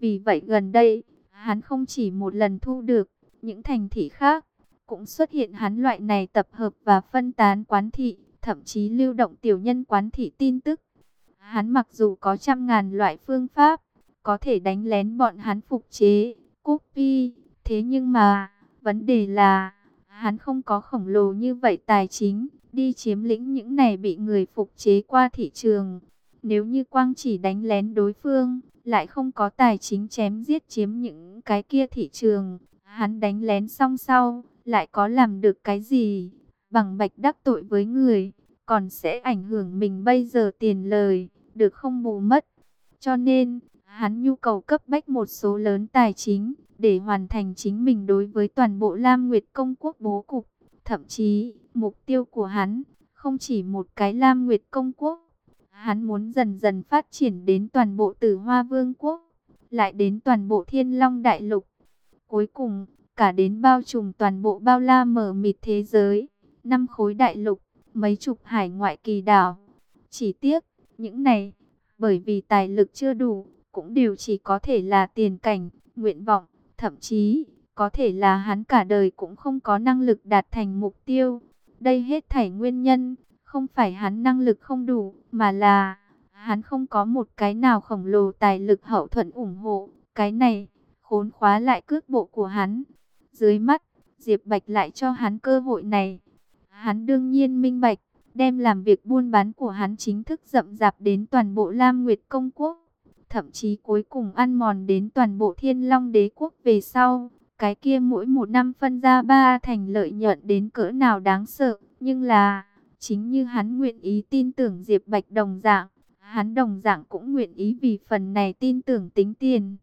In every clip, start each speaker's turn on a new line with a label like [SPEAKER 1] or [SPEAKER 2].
[SPEAKER 1] Vì vậy gần đây, hắn không chỉ một lần thu được những thành thị khác, cũng xuất hiện hắn loại này tập hợp và phân tán quán thị, thậm chí lưu động tiểu nhân quán thị tin tức. Hắn mặc dù có trăm ngàn loại phương pháp, có thể đánh lén bọn hắn phục chế, copy, thế nhưng mà, vấn đề là, hắn không có khổng lồ như vậy tài chính, đi chiếm lĩnh những này bị người phục chế qua thị trường. Nếu như quang chỉ đánh lén đối phương, lại không có tài chính chém giết chiếm những cái kia thị trường, hắn đánh lén xong sau, lại có làm được cái gì, bằng bạch đắc tội với người, còn sẽ ảnh hưởng mình bây giờ tiền lời, được không bù mất. Cho nên, hắn nhu cầu cấp bách một số lớn tài chính, để hoàn thành chính mình đối với toàn bộ Lam Nguyệt Công Quốc bố cục. Thậm chí, mục tiêu của hắn, không chỉ một cái Lam Nguyệt Công Quốc. Hắn muốn dần dần phát triển đến toàn bộ Tử Hoa Vương Quốc, lại đến toàn bộ Thiên Long Đại Lục. Cuối cùng, cả đến bao trùm toàn bộ bao la mờ mịt thế giới, 5 khối đại lục, mấy chục hải ngoại kỳ đảo. Chỉ tiếc, những này, bởi vì tài lực chưa đủ, cũng đều chỉ có thể là tiền cảnh, nguyện vọng, thậm chí, có thể là hắn cả đời cũng không có năng lực đạt thành mục tiêu. Đây hết thảy nguyên nhân, không phải hắn năng lực không đủ, mà là, hắn không có một cái nào khổng lồ tài lực hậu thuẫn ủng hộ. Cái này, khốn khóa lại cước bộ của hắn. Dưới mắt, Diệp Bạch lại cho hắn cơ hội này. Hắn đương nhiên minh bạch, đem làm việc buôn bán của hắn chính thức rậm rạp đến toàn bộ Lam Nguyệt Công Quốc. Thậm chí cuối cùng ăn mòn đến toàn bộ Thiên Long Đế Quốc về sau. Cái kia mỗi một năm phân ra 3 thành lợi nhuận đến cỡ nào đáng sợ. Nhưng là, chính như hắn nguyện ý tin tưởng Diệp Bạch đồng dạng, hắn đồng dạng cũng nguyện ý vì phần này tin tưởng tính tiền.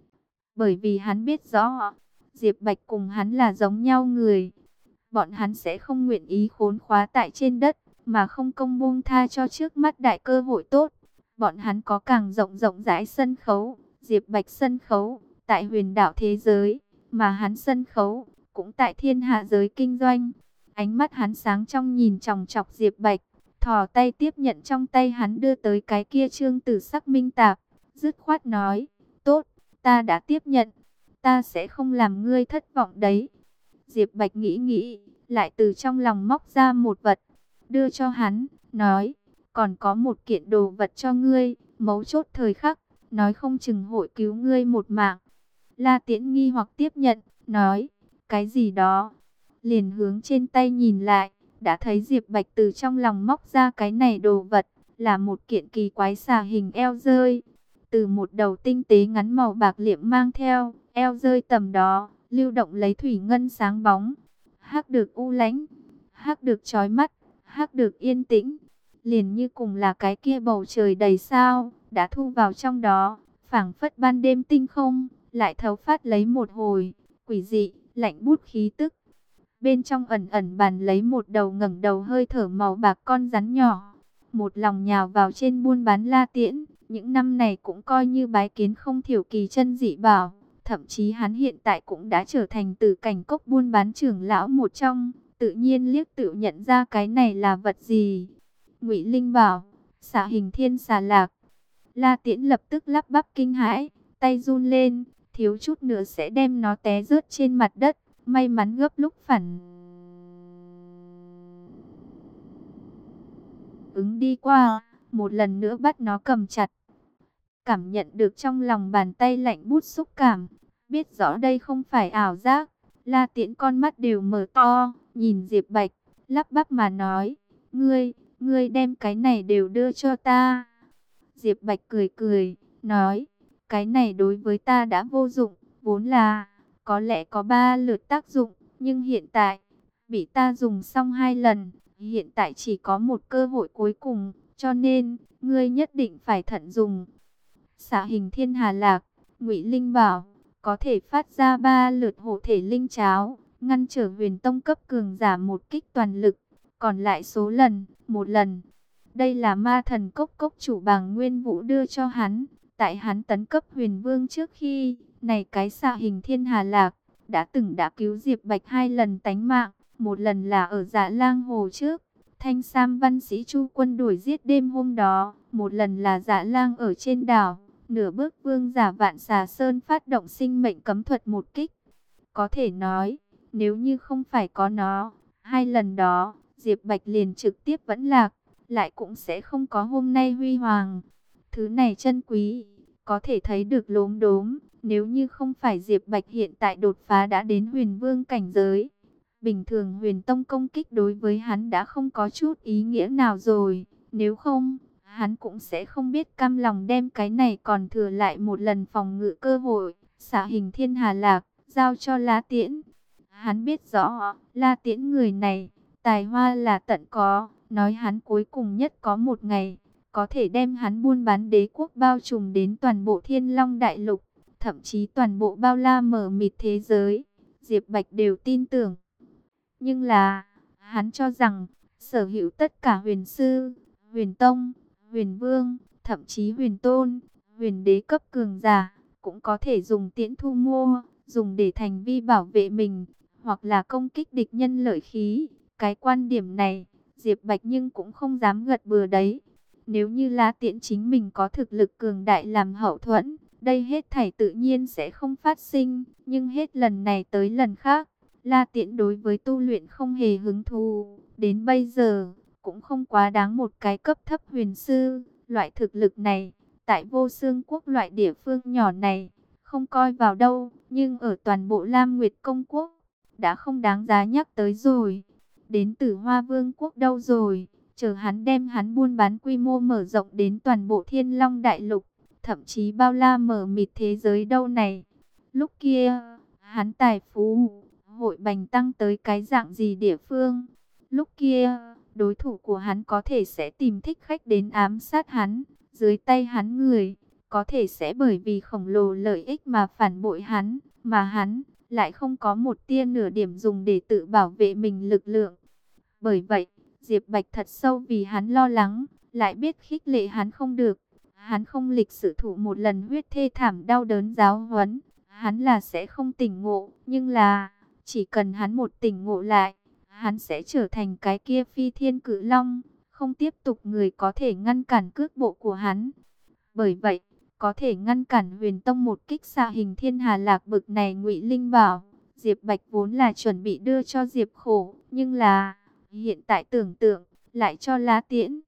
[SPEAKER 1] Bởi vì hắn biết rõ, Diệp Bạch cùng hắn là giống nhau người. Bọn hắn sẽ không nguyện ý khốn khóa tại trên đất, mà không công buông tha cho trước mắt đại cơ hội tốt. Bọn hắn có càng rộng rộng rãi sân khấu, Diệp Bạch sân khấu, tại huyền đảo thế giới, mà hắn sân khấu, cũng tại thiên hạ giới kinh doanh. Ánh mắt hắn sáng trong nhìn chòng chọc Diệp Bạch, thò tay tiếp nhận trong tay hắn đưa tới cái kia chương tử sắc minh tạp, dứt khoát nói, tốt, ta đã tiếp nhận, ta sẽ không làm ngươi thất vọng đấy. Diệp Bạch nghĩ nghĩ, lại từ trong lòng móc ra một vật, đưa cho hắn, nói, còn có một kiện đồ vật cho ngươi, mấu chốt thời khắc, nói không chừng hội cứu ngươi một mạng. La Tiễn nghi hoặc tiếp nhận, nói, cái gì đó? Liền hướng trên tay nhìn lại, đã thấy Diệp Bạch từ trong lòng móc ra cái này đồ vật, là một kiện kỳ quái xà hình eo rơi. Từ một đầu tinh tế ngắn màu bạc liệm mang theo, eo rơi tầm đó, lưu động lấy thủy ngân sáng bóng. Hắc được u lãnh, hắc được chói mắt, hắc được yên tĩnh. Liền như cùng là cái kia bầu trời đầy sao, đã thu vào trong đó, phảng phất ban đêm tinh không, lại thấu phát lấy một hồi, quỷ dị, lạnh bút khí tức. Bên trong ẩn ẩn bàn lấy một đầu ngẩng đầu hơi thở màu bạc con rắn nhỏ. Một lòng nhào vào trên buôn bán La Tiễn, những năm này cũng coi như bái kiến không thiểu kỳ chân dị bảo. Thậm chí hắn hiện tại cũng đã trở thành Tử Cảnh Cốc buôn bán trưởng lão một trong, tự nhiên liếc tự nhận ra cái này là vật gì. Ngụy Linh bảo, xà hình thiên xà lạc. La Tiễn lập tức lắp bắp kinh hãi, tay run lên, thiếu chút nữa sẽ đem nó té rớt trên mặt đất. May mắn gấp lúc phản ứng đi qua, một lần nữa bắt nó cầm chặt. Cảm nhận được trong lòng bàn tay lạnh buốt xúc cảm, biết rõ đây không phải ảo giác. La Tiễn con mắt đều mở to, nhìn Diệp Bạch, lắp bắp mà nói, ngươi đem cái này đều đưa cho ta. Diệp Bạch cười cười, nói, cái này đối với ta đã vô dụng, vốn là có lẽ có 3 lượt tác dụng, nhưng hiện tại, bị ta dùng xong 2 lần, hiện tại chỉ có một cơ hội cuối cùng, cho nên, ngươi nhất định phải thận dùng. Xạ hình thiên hà lạc, Ngụy Linh bảo, có thể phát ra 3 lượt hộ thể linh cháo, ngăn trở huyền tông cấp cường giả một kích toàn lực, còn lại số lần, 1 lần. Đây là ma thần cốc cốc chủ Bàng Nguyên Vũ đưa cho hắn, tại hắn tấn cấp huyền vương trước khi, này cái xạ hình thiên hà lạc, đã cứu Diệp Bạch 2 lần tánh mạng, một lần là ở Dạ Lang Hồ trước, Thanh Sam văn sĩ Chu Quân đuổi giết đêm hôm đó, một lần là Dạ Lang ở trên đảo, nửa bước vương giả Vạn Xà Sơn phát động sinh mệnh cấm thuật một kích. Có thể nói, nếu như không phải có nó, hai lần đó, Diệp Bạch liền trực tiếp vẫn lạc, lại cũng sẽ không có hôm nay huy hoàng. Thứ này chân quý, có thể thấy được lốm đốm, nếu như không phải Diệp Bạch hiện tại đột phá đã đến huyền vương cảnh giới. Bình thường huyền tông công kích đối với hắn đã không có chút ý nghĩa nào rồi, nếu không, hắn cũng sẽ không biết cam lòng đem cái này còn thừa lại một lần phòng ngự cơ hội, xạ hình thiên hà lạc, giao cho La Tiễn. Hắn biết rõ, La Tiễn người này, tài hoa là tận có, nói hắn cuối cùng nhất có một ngày, có thể đem hắn buôn bán đế quốc bao trùm đến toàn bộ Thiên Long Đại Lục, thậm chí toàn bộ bao la mở mịt thế giới. Diệp Bạch đều tin tưởng. Nhưng là, hắn cho rằng, sở hữu tất cả huyền sư, huyền tông, huyền vương, thậm chí huyền tôn, huyền đế cấp cường giả, cũng có thể dùng tiễn thu mua, dùng để thành vi bảo vệ mình, hoặc là công kích địch nhân lợi khí. Cái quan điểm này, Diệp Bạch nhưng cũng không dám gật bừa đấy. Nếu như La Tiễn chính mình có thực lực cường đại làm hậu thuẫn, đây hết thảy tự nhiên sẽ không phát sinh. Nhưng hết lần này tới lần khác, La Tiễn đối với tu luyện không hề hứng thú. Đến bây giờ, cũng không quá đáng một cái cấp thấp huyền sư. Loại thực lực này, tại Vô Xương Quốc loại địa phương nhỏ này, không coi vào đâu. Nhưng ở toàn bộ Lam Nguyệt Công Quốc, đã không đáng giá nhắc tới rồi. Đến từ Hoa Vương Quốc đâu rồi? Chờ hắn đem hắn buôn bán quy mô mở rộng đến toàn bộ Thiên Long Đại Lục, thậm chí bao la mở mịt thế giới đâu này. Lúc kia, hắn tài phú, hội bành tăng tới cái dạng gì địa phương? Lúc kia, đối thủ của hắn có thể sẽ tìm thích khách đến ám sát hắn, dưới tay hắn người, có thể sẽ bởi vì khổng lồ lợi ích mà phản bội hắn, mà hắn lại không có một tia nửa điểm dùng để tự bảo vệ mình lực lượng. Bởi vậy, Diệp Bạch thật sâu vì hắn lo lắng, lại biết khích lệ hắn không được. Hắn không lịch sử thụ một lần huyết thê thảm đau đớn giáo huấn, hắn là sẽ không tỉnh ngộ, nhưng là, chỉ cần hắn một tỉnh ngộ lại, hắn sẽ trở thành cái kia phi thiên cự long, không tiếp tục người có thể ngăn cản cước bộ của hắn. Bởi vậy, có thể ngăn cản Huyền Tông một kích xạ hình thiên hà lạc bực này Ngụy Linh bảo, Diệp Bạch vốn là chuẩn bị đưa cho Diệp Khổ, nhưng là hiện tại tưởng tượng lại cho La Tiễn.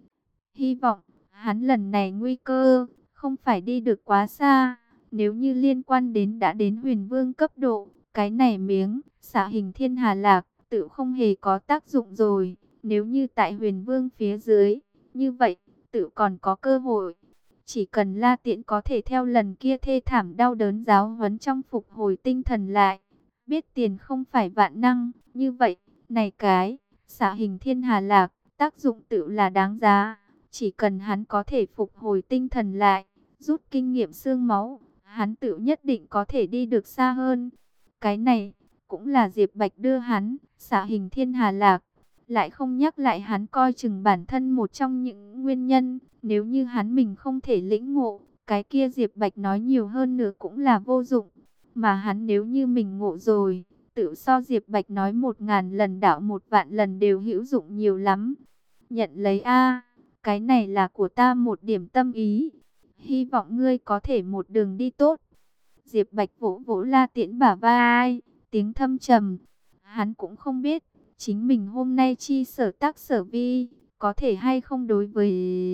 [SPEAKER 1] Hy vọng hắn lần này nguy cơ không phải đi được quá xa, nếu như liên quan đến đã đến huyền vương cấp độ, cái này miếng xạ hình thiên hà lạc tự không hề có tác dụng rồi. Nếu như tại huyền vương phía dưới, như vậy tự còn có cơ hội. Chỉ cần La Tiễn có thể theo lần kia thê thảm đau đớn giáo huấn trong phục hồi tinh thần lại, biết tiền không phải vạn năng, như vậy, này cái xạ hình thiên hà lạc, tác dụng tự là đáng giá. Chỉ cần hắn có thể phục hồi tinh thần lại, rút kinh nghiệm xương máu, hắn tự nhất định có thể đi được xa hơn. Cái này, cũng là Diệp Bạch đưa hắn, xạ hình thiên hà lạc. Lại không nhắc lại hắn coi chừng bản thân một trong những nguyên nhân. Nếu như hắn mình không thể lĩnh ngộ, cái kia Diệp Bạch nói nhiều hơn nữa cũng là vô dụng. Mà hắn nếu như mình ngộ rồi, tự so Diệp Bạch nói 1000 lần đảo 1.000 lần đều hữu dụng nhiều lắm. Nhận lấy a, cái này là của ta một điểm tâm ý. Hy vọng ngươi có thể một đường đi tốt. Diệp Bạch vỗ vỗ La Tiễn bả vai, tiếng thâm trầm. Hắn cũng không biết, chính mình hôm nay chi sở tác sở vi, có thể hay không đối với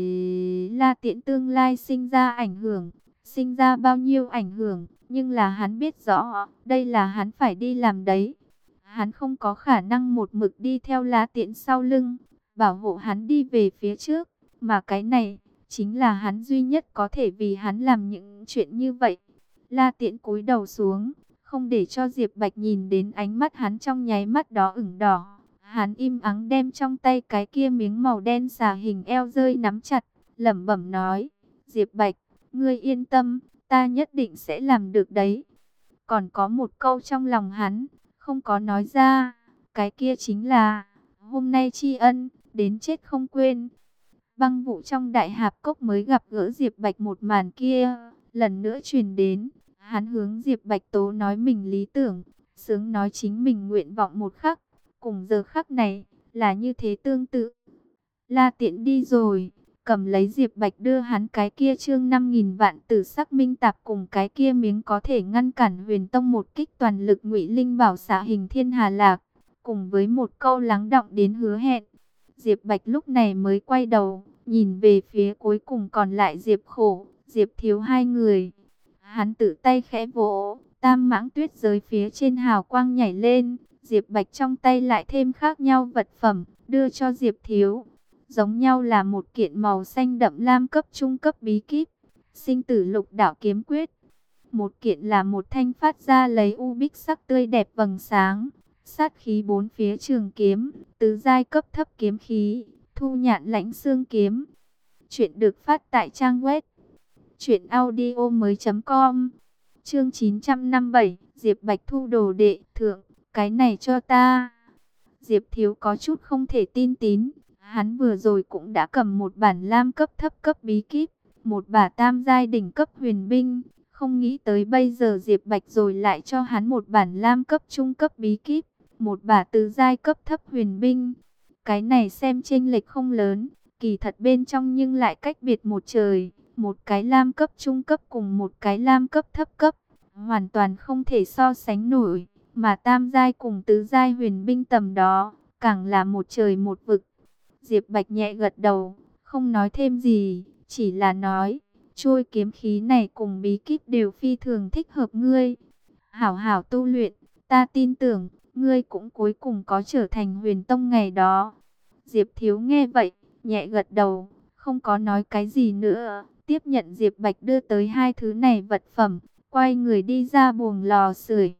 [SPEAKER 1] La Tiễn tương lai sinh ra ảnh hưởng, sinh ra bao nhiêu ảnh hưởng. Nhưng là hắn biết rõ, đây là hắn phải đi làm đấy. Hắn không có khả năng một mực đi theo La Tiễn sau lưng, bảo hộ hắn đi về phía trước. Mà cái này, chính là hắn duy nhất có thể vì hắn làm những chuyện như vậy. La Tiễn cúi đầu xuống, không để cho Diệp Bạch nhìn đến ánh mắt hắn trong nháy mắt đó ửng đỏ. Hắn im ắng đem trong tay cái kia miếng màu đen xà hình eo rơi nắm chặt, lẩm bẩm nói, Diệp Bạch, ngươi yên tâm, ta nhất định sẽ làm được đấy. Còn có một câu trong lòng hắn, không có nói ra, cái kia chính là, hôm nay tri ân, đến chết không quên. Băng vụ trong đại hạp cốc mới gặp gỡ Diệp Bạch một màn kia, lần nữa truyền đến. Hắn hướng Diệp Bạch tố nói mình lý tưởng, sướng nói chính mình nguyện vọng một khắc. Cùng giờ khắc này, là như thế tương tự. La Tiễn đi rồi, cầm lấy Diệp Bạch đưa hắn cái kia chương 5.000 vạn tử sắc minh tạp cùng cái kia miếng có thể ngăn cản Huyền Tông một kích toàn lực Ngụy Linh Bảo xạ hình thiên hà lạc, cùng với một câu lắng đọng đến hứa hẹn. Diệp Bạch lúc này mới quay đầu, nhìn về phía cuối cùng còn lại Diệp Khổ, Diệp Thiếu hai người. Hắn tự tay khẽ vỗ, tam mãng tuyết giới phía trên hào quang nhảy lên, Diệp Bạch trong tay lại thêm khác nhau vật phẩm, đưa cho Diệp Thiếu. Giống nhau là một kiện màu xanh đậm lam cấp trung cấp bí kíp, sinh tử lục đạo kiếm quyết. Một kiện là một thanh phát ra lấy u bích sắc tươi đẹp vầng sáng, sát khí bốn phía trường kiếm, tứ giai cấp thấp kiếm khí, thu nhạn lãnh xương kiếm. Chuyện được phát tại trang web truyệnaudiomoi.com. Chương 957, Diệp Bạch thu đồ đệ, thượng, cái này cho ta. Diệp Thiếu có chút không thể tin tín, hắn vừa rồi cũng đã cầm một bản lam cấp thấp cấp bí kíp, một bả tam giai đỉnh cấp huyền binh, không nghĩ tới bây giờ Diệp Bạch rồi lại cho hắn một bản lam cấp trung cấp bí kíp, một bả tứ giai cấp thấp huyền binh. Cái này xem chênh lệch không lớn, kỳ thật bên trong nhưng lại cách biệt một trời, một cái lam cấp trung cấp cùng một cái lam cấp thấp cấp, hoàn toàn không thể so sánh nổi, mà tam giai cùng tứ giai huyền binh tầm đó, càng là một trời một vực. Diệp Bạch nhẹ gật đầu, không nói thêm gì, chỉ là nói, trôi kiếm khí này cùng bí kíp đều phi thường thích hợp ngươi. Hảo hảo tu luyện, ta tin tưởng, ngươi cũng cuối cùng có trở thành Huyền Tông ngày đó. Diệp Thiếu nghe vậy, nhẹ gật đầu, không có nói cái gì nữa, tiếp nhận Diệp Bạch đưa tới hai thứ này vật phẩm, quay người đi ra buồng lò sưởi.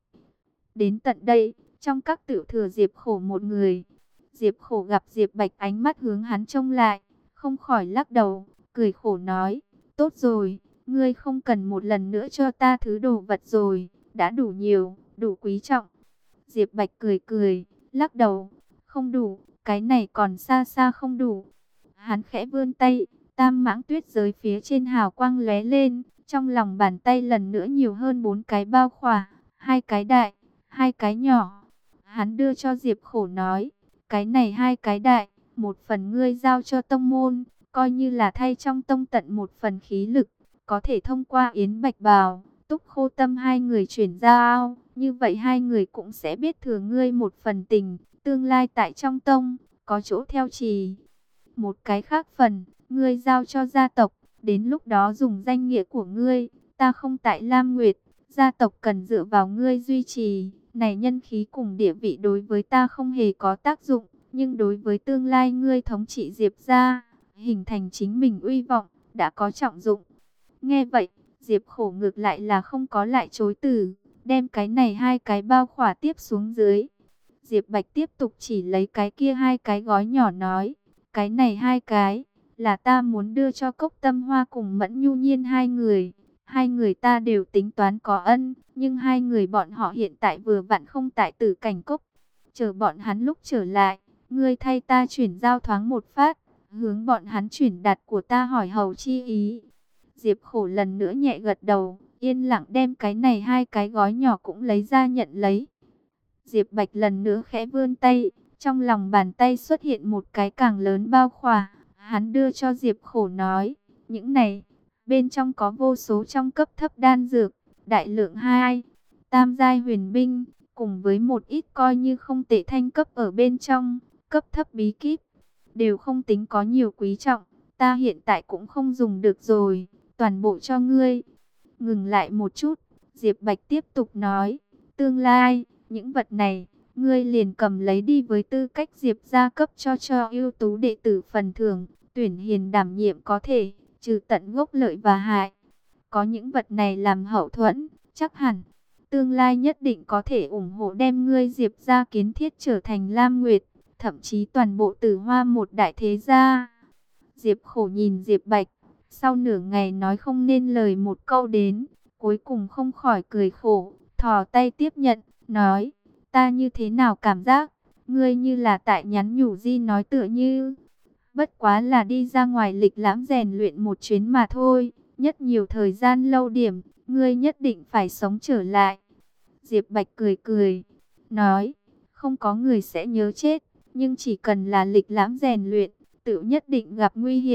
[SPEAKER 1] Đến tận đây, trong các tiểu thừa Diệp Khổ một người. Diệp Khổ gặp Diệp Bạch ánh mắt hướng hắn trông lại, không khỏi lắc đầu, cười khổ nói, tốt rồi, ngươi không cần một lần nữa cho ta thứ đồ vật rồi, đã đủ nhiều, đủ quý trọng. Diệp Bạch cười cười, lắc đầu, không đủ, cái này còn xa xa không đủ. Hắn khẽ vươn tay, tam mãng tuyết giới phía trên hào quang lóe lên, trong lòng bàn tay lần nữa nhiều hơn 4 cái bao khỏa, 2 cái đại, 2 cái nhỏ. Hắn đưa cho Diệp Khổ nói, cái này 2 cái đại, một phần ngươi giao cho tông môn, coi như là thay trong tông tận một phần khí lực, có thể thông qua Yến Bạch Bào, Túc Khô Tâm hai người chuyển giao, như vậy hai người cũng sẽ biết thừa ngươi một phần tình, tương lai tại trong tông, có chỗ theo trì. Một cái khác phần, ngươi giao cho gia tộc, đến lúc đó dùng danh nghĩa của ngươi, ta không tại Lam Nguyệt, gia tộc cần dựa vào ngươi duy trì, này nhân khí cùng địa vị đối với ta không hề có tác dụng, nhưng đối với tương lai ngươi thống trị Diệp gia, hình thành chính mình uy vọng, đã có trọng dụng. Nghe vậy, Diệp Khổ ngược lại là không có lại chối từ, đem cái này 2 cái bao khỏa tiếp xuống dưới. Diệp Bạch tiếp tục chỉ lấy cái kia 2 cái gói nhỏ nói, cái này 2 cái, là ta muốn đưa cho Cốc Tâm Hoa cùng Mẫn Nhu Nhiên hai người. Hai người ta đều tính toán có ân, nhưng hai người bọn họ hiện tại vừa vặn không tại Tử Cảnh Cốc. Chờ bọn hắn lúc trở lại, ngươi thay ta chuyển giao thoáng một phát, hướng bọn hắn chuyển đạt của ta hỏi hầu chi ý. Diệp Khổ lần nữa nhẹ gật đầu, yên lặng đem cái này 2 cái gói nhỏ cũng lấy ra nhận lấy. Diệp Bạch lần nữa khẽ vươn tay, trong lòng bàn tay xuất hiện một cái càng lớn bao khỏa. Hắn đưa cho Diệp Khổ nói, những này, bên trong có vô số trong cấp thấp đan dược, đại lượng 2, tam giai huyền binh, cùng với một ít coi như không tệ thanh cấp ở bên trong, cấp thấp bí kíp, đều không tính có nhiều quý trọng, ta hiện tại cũng không dùng được rồi, toàn bộ cho ngươi. Ngừng lại một chút, Diệp Bạch tiếp tục nói, tương lai, những vật này, ngươi liền cầm lấy đi với tư cách Diệp gia cấp cho ưu tú đệ tử phần thưởng, tuyển hiền đảm nhiệm có thể, trừ tận gốc lợi và hại. Có những vật này làm hậu thuẫn, chắc hẳn, tương lai nhất định có thể ủng hộ đem ngươi Diệp gia kiến thiết trở thành Lam Nguyệt, thậm chí toàn bộ Tử Hoa một đại thế gia. Diệp Khổ nhìn Diệp Bạch, sau nửa ngày nói không nên lời một câu đến, cuối cùng không khỏi cười khổ, thò tay tiếp nhận, nói, ta như thế nào cảm giác, ngươi như là tại nhắn nhủ gì nói tựa như, bất quá là đi ra ngoài lịch lãm rèn luyện một chuyến mà thôi, nhất nhiều thời gian lâu điểm, ngươi nhất định phải sống trở lại. Diệp Bạch cười cười, nói, không có người sẽ nhớ chết, nhưng chỉ cần là lịch lãm rèn luyện, tự nhất định gặp nguy hiểm,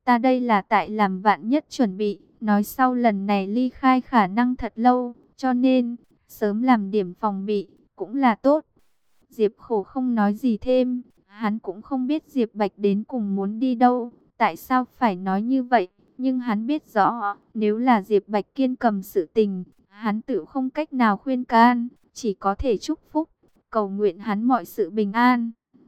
[SPEAKER 1] Ta đây là tại làm vạn nhất chuẩn bị, nói sau lần này ly khai khả năng thật lâu, cho nên sớm làm điểm phòng bị cũng là tốt. Diệp Khổ không nói gì thêm, hắn cũng không biết Diệp Bạch đến cùng muốn đi đâu, tại sao phải nói như vậy, nhưng hắn biết rõ, nếu là Diệp Bạch kiên cầm sự tình, hắn tự không cách nào khuyên can, chỉ có thể chúc phúc, cầu nguyện hắn mọi sự bình an.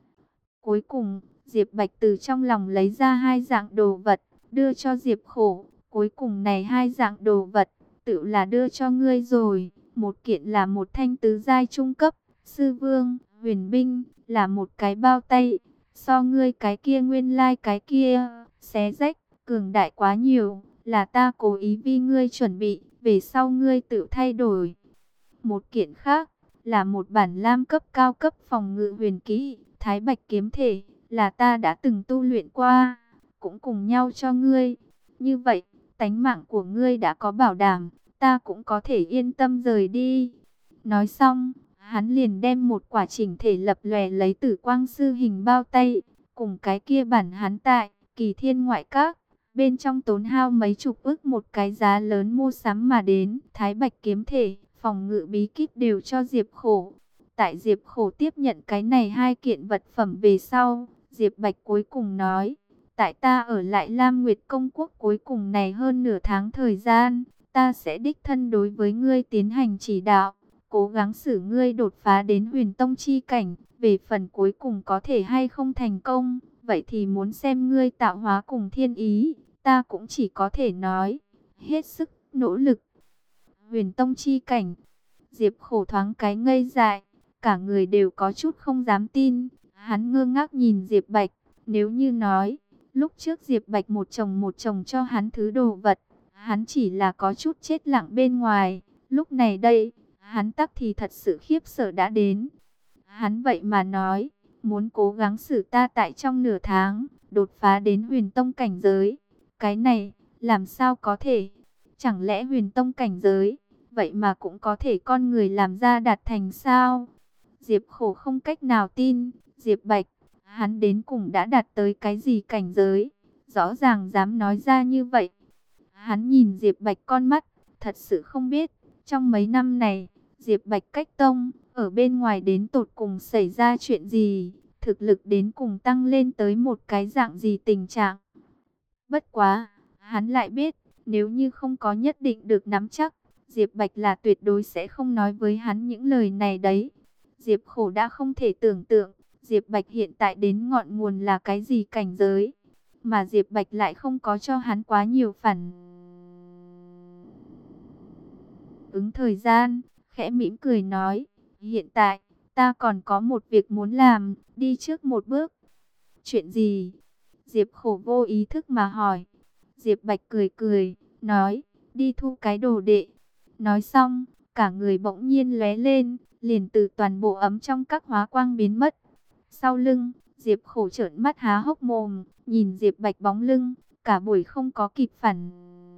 [SPEAKER 1] Cuối cùng, Diệp Bạch từ trong lòng lấy ra hai dạng đồ vật, đưa cho Diệp Khổ. Cuối cùng này hai dạng đồ vật, tự là đưa cho ngươi rồi. Một kiện là một thanh tứ giai trung cấp, sư vương, huyền binh, là một cái bao tay. So ngươi cái kia nguyên lai cái kia, xé rách, cường đại quá nhiều, là ta cố ý vì ngươi chuẩn bị, về sau ngươi tự thay đổi. Một kiện khác, là một bản lam cấp cao cấp phòng ngự huyền kỹ, Thái Bạch kiếm thể, là ta đã từng tu luyện qua, cũng cùng nhau cho ngươi. Như vậy, tánh mạng của ngươi đã có bảo đảm, ta cũng có thể yên tâm rời đi. Nói xong, hắn liền đem một quả chỉnh thể lập lòe lấy tử quang sư hình bao tay, cùng cái kia bản hắn tại Kỳ Thiên ngoại các, bên trong tốn hao mấy chục ức một cái giá lớn mua sắm mà đến, Thái Bạch kiếm thể, phòng ngự bí kíp đều cho Diệp Khổ. Tại Diệp Khổ tiếp nhận cái này hai kiện vật phẩm về sau, Diệp Bạch cuối cùng nói, tại ta ở lại Lam Nguyệt Công Quốc cuối cùng này hơn nửa tháng thời gian, ta sẽ đích thân đối với ngươi tiến hành chỉ đạo, cố gắng xử ngươi đột phá đến huyền tông chi cảnh, về phần cuối cùng có thể hay không thành công, vậy thì muốn xem ngươi tạo hóa cùng thiên ý, ta cũng chỉ có thể nói, hết sức nỗ lực. Huyền tông chi cảnh, Diệp Khổ thoáng cái ngây dại, cả người đều có chút không dám tin, hắn ngơ ngác nhìn Diệp Bạch, nếu như nói, lúc trước Diệp Bạch một chồng cho hắn thứ đồ vật, hắn chỉ là có chút chết lặng bên ngoài, lúc này đây, hắn tắc thì thật sự khiếp sợ đã đến. Hắn vậy mà nói, muốn cố gắng xử ta tại trong nửa tháng, đột phá đến huyền tông cảnh giới, cái này, làm sao có thể, chẳng lẽ huyền tông cảnh giới, vậy mà cũng có thể con người làm ra đạt thành sao? Diệp Khổ không cách nào tin, Diệp Bạch, hắn đến cùng đã đạt tới cái gì cảnh giới, rõ ràng dám nói ra như vậy. Hắn nhìn Diệp Bạch con mắt, thật sự không biết, trong mấy năm này, Diệp Bạch cách tông, ở bên ngoài đến tột cùng xảy ra chuyện gì, thực lực đến cùng tăng lên tới một cái dạng gì tình trạng. Bất quá, hắn lại biết, nếu như không có nhất định được nắm chắc, Diệp Bạch là tuyệt đối sẽ không nói với hắn những lời này đấy. Diệp Khổ đã không thể tưởng tượng, Diệp Bạch hiện tại đến ngọn nguồn là cái gì cảnh giới, mà Diệp Bạch lại không có cho hắn quá nhiều phản ứng thời gian, khẽ mỉm cười nói, hiện tại, ta còn có một việc muốn làm, đi trước một bước. Chuyện gì? Diệp Khổ vô ý thức mà hỏi. Diệp Bạch cười cười, nói, đi thu cái đồ đệ. Nói xong, cả người bỗng nhiên lóe lên, liền từ toàn bộ ấm trong các hóa quang biến mất. Sau lưng, Diệp Khổ trợn mắt há hốc mồm, nhìn Diệp Bạch bóng lưng, cả buổi không có kịp phản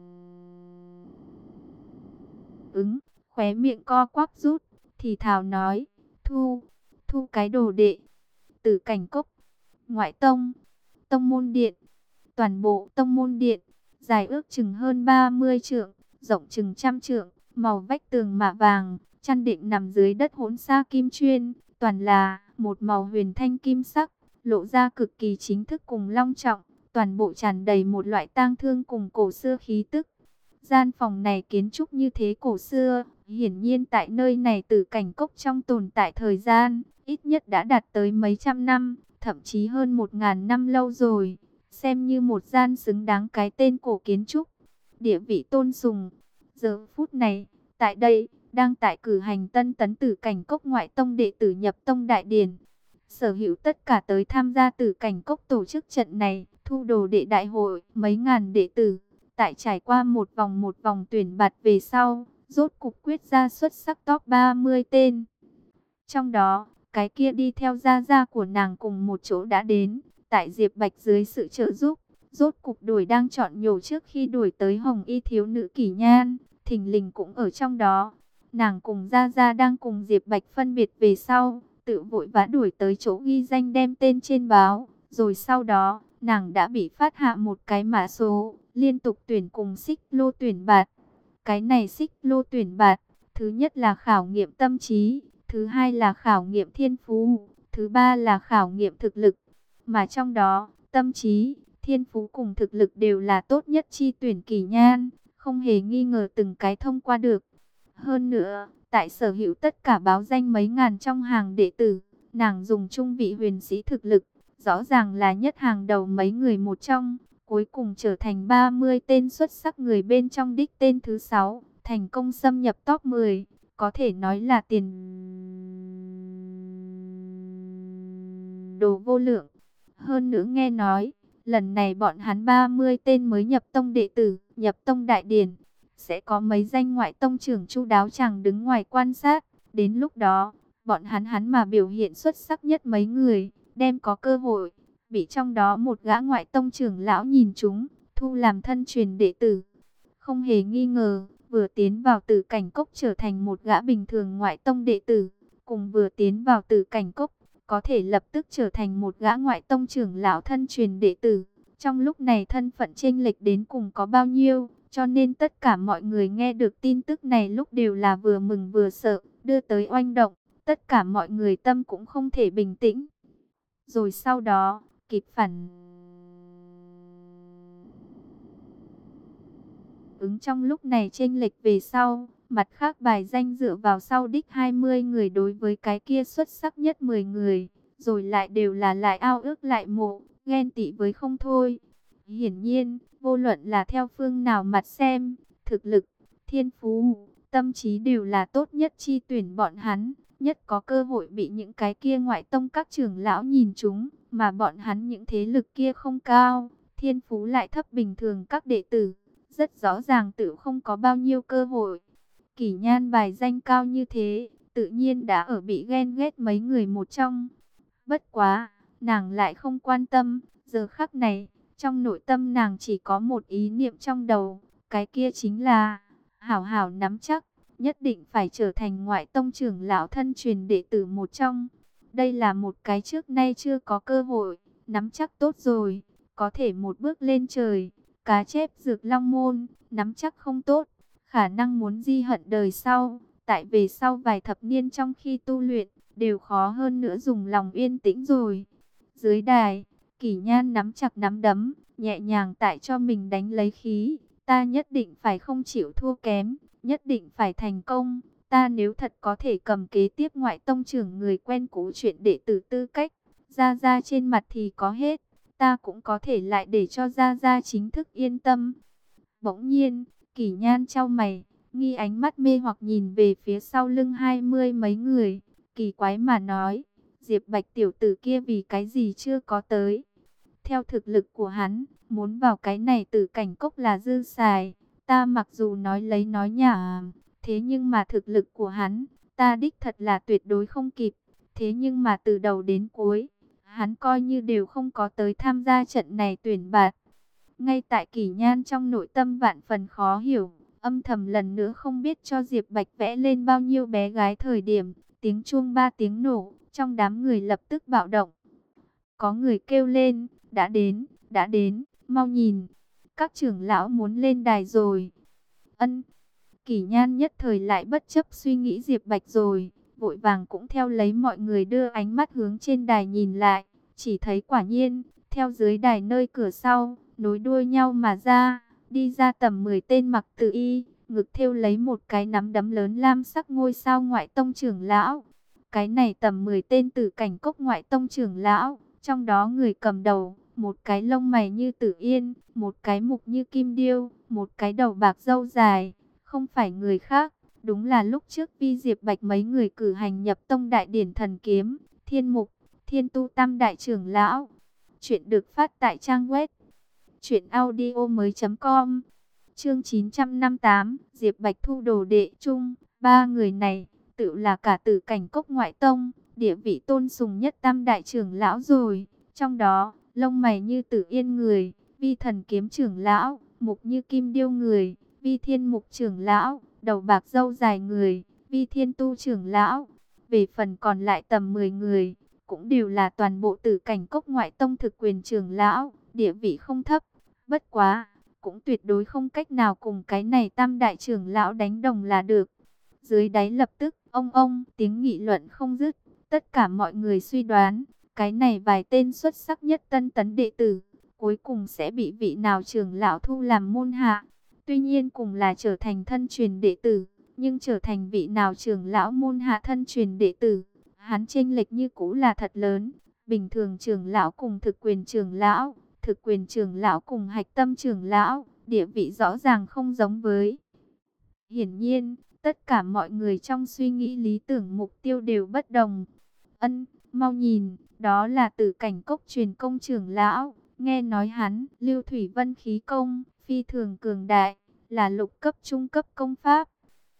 [SPEAKER 1] ứng, khóe miệng co quắp rút, thì thào nói, thu cái đồ đệ. Tử Cảnh Cốc, ngoại tông, tông môn điện, toàn bộ tông môn điện, dài ước chừng hơn 30 trượng, rộng chừng trăm trượng, màu vách tường mạ vàng, chăn đệm nằm dưới đất hỗn sa kim chuyên, toàn là một màu huyền thanh kim sắc, lộ ra cực kỳ chính thức cùng long trọng, toàn bộ tràn đầy một loại tang thương cùng cổ xưa khí tức. Gian phòng này kiến trúc như thế cổ xưa, hiển nhiên tại nơi này Tử Cảnh Cốc trong tồn tại thời gian, ít nhất đã đạt tới mấy trăm năm, thậm chí hơn 1000 năm lâu rồi, xem như một gian xứng đáng cái tên cổ kiến trúc, địa vị tôn sùng. Giờ phút này, tại đây, đang tại cử hành tân tấn Tử Cảnh Cốc ngoại tông đệ tử nhập tông đại điển. Sở hữu tất cả tới tham gia Tử Cảnh Cốc tổ chức trận này, thu đồ đệ đại hội, mấy ngàn đệ tử. Tại trải qua một vòng tuyển bạt về sau, rốt cục quyết ra xuất sắc top 30 tên. Trong đó, cái kia đi theo gia gia của nàng cùng một chỗ đã đến, tại Diệp Bạch dưới sự trợ giúp, rốt cục đuổi đang chọn nhổ trước khi đuổi tới Hồng Y thiếu nữ Kỷ Nhan, thình lình cũng ở trong đó. Nàng cùng gia gia đang cùng Diệp Bạch phân biệt về sau, tự vội vã đuổi tới chỗ ghi danh đem tên trên báo, rồi sau đó, nàng đã bị phát hạ một cái mã số, liên tục tuyển cùng xích lô tuyển bạt. Cái này xích lô tuyển bạt, thứ nhất là khảo nghiệm tâm trí, thứ hai là khảo nghiệm thiên phú, thứ ba là khảo nghiệm thực lực. Mà trong đó, tâm trí, thiên phú cùng thực lực đều là tốt nhất chi tuyển Kỳ Nhan, không hề nghi ngờ từng cái thông qua được. Hơn nữa, tại sở hữu tất cả báo danh mấy ngàn trong hàng đệ tử, nàng dùng trung vị huyền sĩ thực lực, rõ ràng là nhất hàng đầu mấy người một trong, cuối cùng trở thành 30 tên xuất sắc người bên trong đích tên thứ 6, thành công xâm nhập top 10, có thể nói là tiền đồ vô lượng. Hơn nữa nghe nói, lần này bọn hắn 30 tên mới nhập tông đệ tử, nhập tông đại điển, sẽ có mấy danh ngoại tông trưởng chu đáo chẳng đứng ngoài quan sát. Đến lúc đó, bọn hắn mà biểu hiện xuất sắc nhất mấy người, đem có cơ hội, bị trong đó một gã ngoại tông trưởng lão nhìn chúng, thu làm thân truyền đệ tử. Không hề nghi ngờ, vừa tiến vào Tử Cảnh Cốc trở thành một gã bình thường ngoại tông đệ tử, cùng vừa tiến vào Tử Cảnh Cốc, có thể lập tức trở thành một gã ngoại tông trưởng lão thân truyền đệ tử. Trong lúc này thân phận chênh lệch đến cùng có bao nhiêu, cho nên tất cả mọi người nghe được tin tức này lúc đều là vừa mừng vừa sợ, đưa tới oanh động, tất cả mọi người tâm cũng không thể bình tĩnh. Rồi sau đó, kịp phản ứng trong lúc này chênh lệch về sau, mặt khác bài danh dựa vào sau đích 20 người đối với cái kia xuất sắc nhất 10 người, rồi lại đều là lại ao ước lại mộ, ghen tị với không thôi. Hiển nhiên, vô luận là theo phương nào mặt xem, thực lực, thiên phú, tâm trí đều là tốt nhất chi tuyển bọn hắn, nhất có cơ hội bị những cái kia ngoại tông các trưởng lão nhìn chúng, mà bọn hắn những thế lực kia không cao, thiên phú lại thấp bình thường các đệ tử, rất rõ ràng tự không có bao nhiêu cơ hội. Kỷ Nhan bài danh cao như thế, tự nhiên đã ở bị ghen ghét mấy người một trong. Bất quá, nàng lại không quan tâm, giờ khắc này, trong nội tâm nàng chỉ có một ý niệm trong đầu, cái kia chính là hảo hảo nắm chắc, nhất định phải trở thành ngoại tông trưởng lão thân truyền đệ tử một trong. Đây là một cái trước nay chưa có cơ hội, nắm chắc tốt rồi, có thể một bước lên trời, cá chép dược long môn, nắm chắc không tốt, khả năng muốn di hận đời sau, tại về sau vài thập niên trong khi tu luyện, đều khó hơn nữa dùng lòng yên tĩnh rồi. Dưới đài, Kỷ Nhan nắm chặt nắm đấm, nhẹ nhàng tại cho mình đánh lấy khí, ta nhất định phải không chịu thua kém, nhất định phải thành công, ta nếu thật có thể cầm kế tiếp ngoại tông trưởng người quen cũ chuyện đệ tử tư cách, Gia Gia trên mặt thì có hết, ta cũng có thể lại để cho Gia Gia chính thức yên tâm. Bỗng nhiên, Kỷ Nhan chau mày, nghi ánh mắt mê hoặc nhìn về phía sau lưng 20 mấy người, kỳ quái mà nói, Diệp Bạch tiểu tử kia vì cái gì chưa có tới. Theo thực lực của hắn, muốn vào cái này Tử Cảnh Cốc là dư xài, ta mặc dù nói lấy nói nhả, thế nhưng mà thực lực của hắn, ta đích thật là tuyệt đối không kịp, thế nhưng mà từ đầu đến cuối, hắn coi như đều không có tới tham gia trận này tuyển bạt. Ngay tại Kỷ Nhan trong nội tâm vạn phần khó hiểu, âm thầm lần nữa không biết cho Diệp Bạch vẽ lên bao nhiêu bé gái thời điểm, tiếng chuông 3 tiếng nổ, trong đám người lập tức bạo động. Có người kêu lên, đã đến, mau nhìn, các trưởng lão muốn lên đài rồi. Ân, Kỷ Nhan nhất thời lại bất chấp suy nghĩ Diệp Bạch rồi, vội vàng cũng theo lấy mọi người đưa ánh mắt hướng trên đài nhìn lại, chỉ thấy quả nhiên, theo dưới đài nơi cửa sau, nối đuôi nhau mà ra, đi ra tầm 10 tên mặc tử y, ngực thêu lấy một cái nắm đấm lớn lam sắc ngôi sao ngoại tông trưởng lão. Cái này tầm 10 tên Tử Cảnh Cốc ngoại tông trưởng lão, trong đó người cầm đầu, một cái lông mày như tử yên, một cái mục như kim điêu, một cái đầu bạc râu dài, không phải người khác, đúng là lúc trước Vi Diệp Bạch mấy người cử hành nhập tông đại điển thần kiếm, Thiên Mục, Thiên Tu Tam đại trưởng lão. Chuyện được phát tại trang web truyệnaudiomoi.com. Chương 958, Diệp Bạch thu đồ đệ chung, ba người này tự là cả Tử Cảnh Cốc ngoại tông, địa vị tôn sùng nhất tam đại trưởng lão rồi. Trong đó, lông mày như tử yên người, Vi Thần Kiếm trưởng lão, mục như kim điêu người, Vi Thiên Mục trưởng lão, đầu bạc râu dài người, Vi Thiên Tu trưởng lão. Về phần còn lại tầm 10 người, cũng đều là toàn bộ Tử Cảnh Cốc ngoại tông thực quyền trưởng lão, địa vị không thấp. Bất quá, cũng tuyệt đối không cách nào cùng cái này tam đại trưởng lão đánh đồng là được. Dưới đáy lập tức, ông, tiếng nghị luận không dứt. Tất cả mọi người suy đoán, cái này vài tên xuất sắc nhất tân tấn đệ tử, cuối cùng sẽ bị vị nào trưởng lão thu làm môn hạ. Tuy nhiên cùng là trở thành thân truyền đệ tử, nhưng trở thành vị nào trưởng lão môn hạ thân truyền đệ tử, hắn chênh lệch như cũ là thật lớn. Bình thường trưởng lão cùng thực quyền trưởng lão, thực quyền trưởng lão cùng hạch tâm trưởng lão, địa vị rõ ràng không giống với. Hiển nhiên, tất cả mọi người trong suy nghĩ lý tưởng mục tiêu đều bất đồng. Mau nhìn, đó là Tử Cảnh Cốc truyền công trưởng lão. Nghe nói hắn, Lưu Thủy Vân khí công, phi thường cường đại, là lục cấp trung cấp công pháp.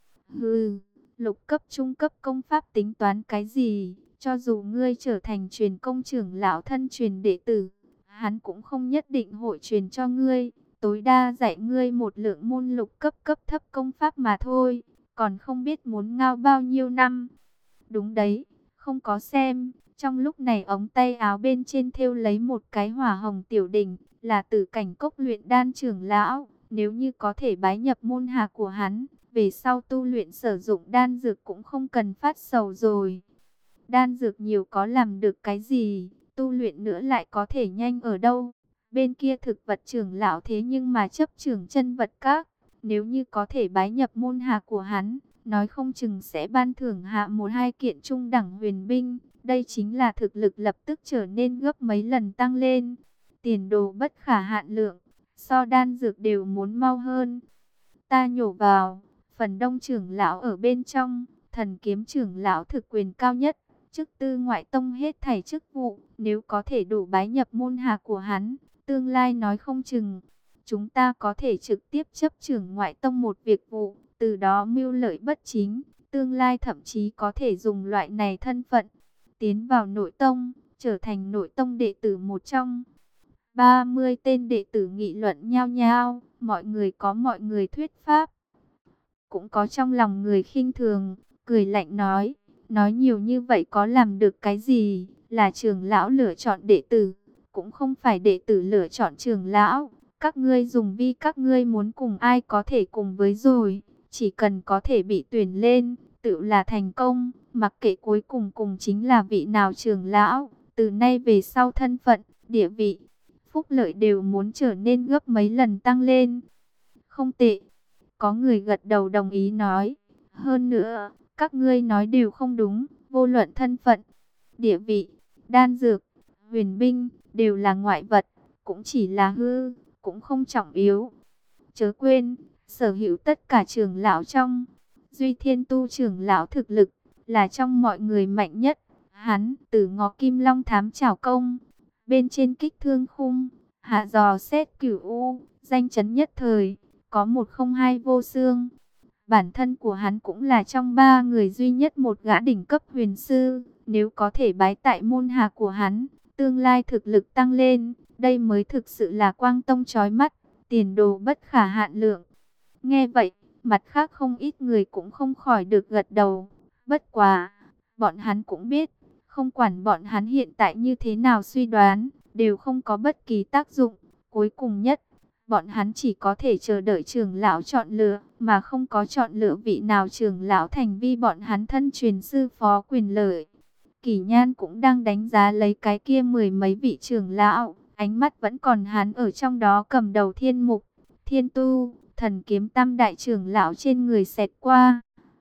[SPEAKER 1] Hừ, lục cấp trung cấp công pháp tính toán cái gì? Cho dù ngươi trở thành truyền công trưởng lão thân truyền đệ tử, hắn cũng không nhất định hội truyền cho ngươi. Tối đa dạy ngươi một lượng môn lục cấp cấp thấp công pháp mà thôi, còn không biết muốn ngao bao nhiêu năm. Đúng đấy, không có xem. Trong lúc này ống tay áo bên trên thêu lấy một cái hỏa hồng tiểu đỉnh, là Tử Cảnh Cốc luyện đan trưởng lão. Nếu như có thể bái nhập môn hạ của hắn, về sau tu luyện sử dụng đan dược cũng không cần phát sầu rồi. Đan dược nhiều có làm được cái gì, tu luyện nữa lại có thể nhanh ở đâu. Bên kia thực vật trưởng lão thế nhưng mà chấp trưởng chân vật các, nếu như có thể bái nhập môn hạ của hắn, nói không chừng sẽ ban thưởng hạ một hai kiện trung đẳng huyền binh. Đây chính là thực lực lập tức trở nên gấp mấy lần tăng lên. Tiền đồ bất khả hạn lượng, so đan dược đều muốn mau hơn. Ta nhổ vào, phần đông trưởng lão ở bên trong, thần kiếm trưởng lão thực quyền cao nhất, chức tư ngoại tông hết thảy chức vụ, nếu có thể đủ bái nhập môn hạ của hắn, tương lai nói không chừng, chúng ta có thể trực tiếp chấp trưởng ngoại tông một việc vụ, từ đó mưu lợi bất chính, tương lai thậm chí có thể dùng loại này thân phận, tiến vào nội tông, trở thành nội tông đệ tử một trong. 30 tên đệ tử nghị luận nhao nhao, mọi người có mọi người thuyết pháp. Cũng có trong lòng người khinh thường, cười lạnh nói nhiều như vậy có làm được cái gì, là trưởng lão lựa chọn đệ tử, cũng không phải đệ tử lựa chọn trưởng lão. Các ngươi dùng vi các ngươi muốn cùng ai có thể cùng với rồi, chỉ cần có thể bị tuyển lên, tự là thành công, mặc kệ cuối cùng chính là vị nào trưởng lão, từ nay về sau thân phận, địa vị, phúc lợi đều muốn trở nên gấp mấy lần tăng lên. Không tệ. Có người gật đầu đồng ý nói. Hơn nữa, các ngươi nói đều không đúng, vô luận thân phận, địa vị, đan dược, huyền binh, đều là ngoại vật, cũng chỉ là hư, cũng không trọng yếu. Chớ quên, sở hữu tất cả trưởng lão trong, Duy Thiên Tu trưởng lão thực lực, là trong mọi người mạnh nhất. Hắn, từ ngó kim long thám chảo công, bên trên kích thương khung, hạ dò xét cửu u, danh chấn nhất thời, có 102 vô xương. Bản thân của hắn cũng là trong 3 người duy nhất một gã đỉnh cấp huyền sư, nếu có thể bái tại môn hạ của hắn, tương lai thực lực tăng lên, đây mới thực sự là quang tông chói mắt, tiền đồ bất khả hạn lượng. Nghe vậy, mặt khác không ít người cũng không khỏi được gật đầu. Bất quá, bọn hắn cũng biết, không quản bọn hắn hiện tại như thế nào suy đoán, đều không có bất kỳ tác dụng. Cuối cùng nhất, bọn hắn chỉ có thể chờ đợi trưởng lão chọn lựa, mà không có chọn lựa vị nào trưởng lão thành vi bọn hắn thân truyền sư phó quyền lợi. Kỷ Nhan cũng đang đánh giá lấy cái kia 10 mấy vị trưởng lão, ánh mắt vẫn còn hắn ở trong đó cầm đầu Thiên Mục, Thiên Tu, Thần Kiếm tam đại trưởng lão trên người xẹt qua.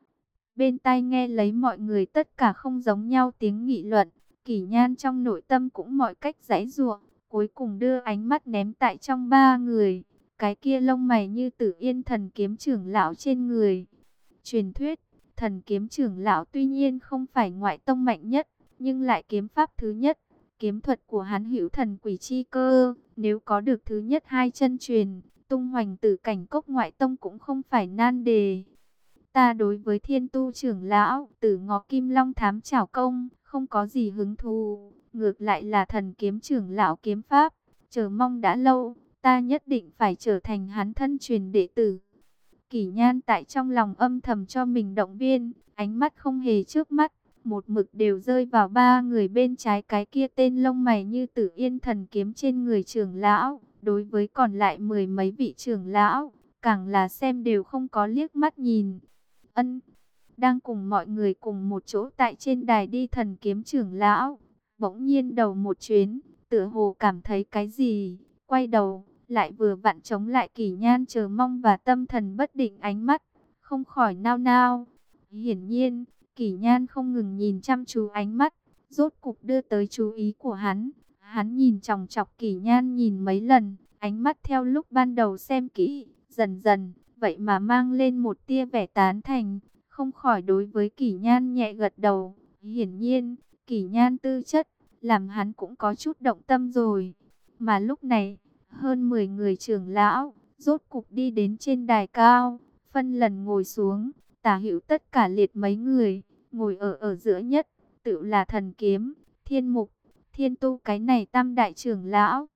[SPEAKER 1] Bên tai nghe lấy mọi người tất cả không giống nhau tiếng nghị luận, Kỷ Nhan trong nội tâm cũng mọi cách giãy giụa, cuối cùng đưa ánh mắt ném tại trong 3 người, cái kia lông mày như Tử Yên Thần Kiếm trưởng lão trên người. Truyền thuyết, Thần Kiếm trưởng lão tuy nhiên không phải ngoại tông mạnh nhất, nhưng lại kiếm pháp thứ nhất. Kiếm thuật của hắn hữu thần quỷ chi cơ, nếu có được thứ nhất 2 chân truyền, tung hoành Tử Cảnh Cốc ngoại tông cũng không phải nan đề. Ta đối với Thiên Tu trưởng lão, Tử Ngọ Kim Long thám chảo công, không có gì hứng thú, ngược lại là Thần Kiếm trưởng lão kiếm pháp, chờ mong đã lâu, ta nhất định phải trở thành hắn thân truyền đệ tử. Kỷ Nhan tại trong lòng âm thầm cho mình động viên, ánh mắt không hề chớp mắt, một mực đều rơi vào ba người bên trái, cái kia tên lông mày như Tử Yên thần kiếm trên người trưởng lão. Đối với còn lại mười mấy vị trưởng lão, càng là xem đều không có liếc mắt nhìn. Ân, đang cùng mọi người cùng một chỗ tại trên đài đi thần kiếm trưởng lão, bỗng nhiên đầu một chuyến, tựa hồ cảm thấy cái gì, quay đầu, lại vừa vặn chống lại Kỷ Nhan chờ mong và tâm thần bất định ánh mắt, không khỏi nao nao. Hiển nhiên, Kỷ Nhan không ngừng nhìn chăm chú ánh mắt, rốt cục đưa tới chú ý của hắn. Hắn nhìn chòng chọc Kỷ Nhan nhìn mấy lần, ánh mắt theo lúc ban đầu xem kỹ, dần dần, vậy mà mang lên một tia vẻ tán thành, không khỏi đối với Kỷ Nhan nhẹ gật đầu. Hiển nhiên, Kỷ Nhan tư chất, làm hắn cũng có chút động tâm rồi. Mà lúc này, hơn 10 người trưởng lão, rốt cục đi đến trên đài cao, phân lần ngồi xuống, tả hữu tất cả liệt mấy người, ngồi ở giữa nhất, tự là thần kiếm, thiên mục, thiên tu cái này tam đại trưởng lão.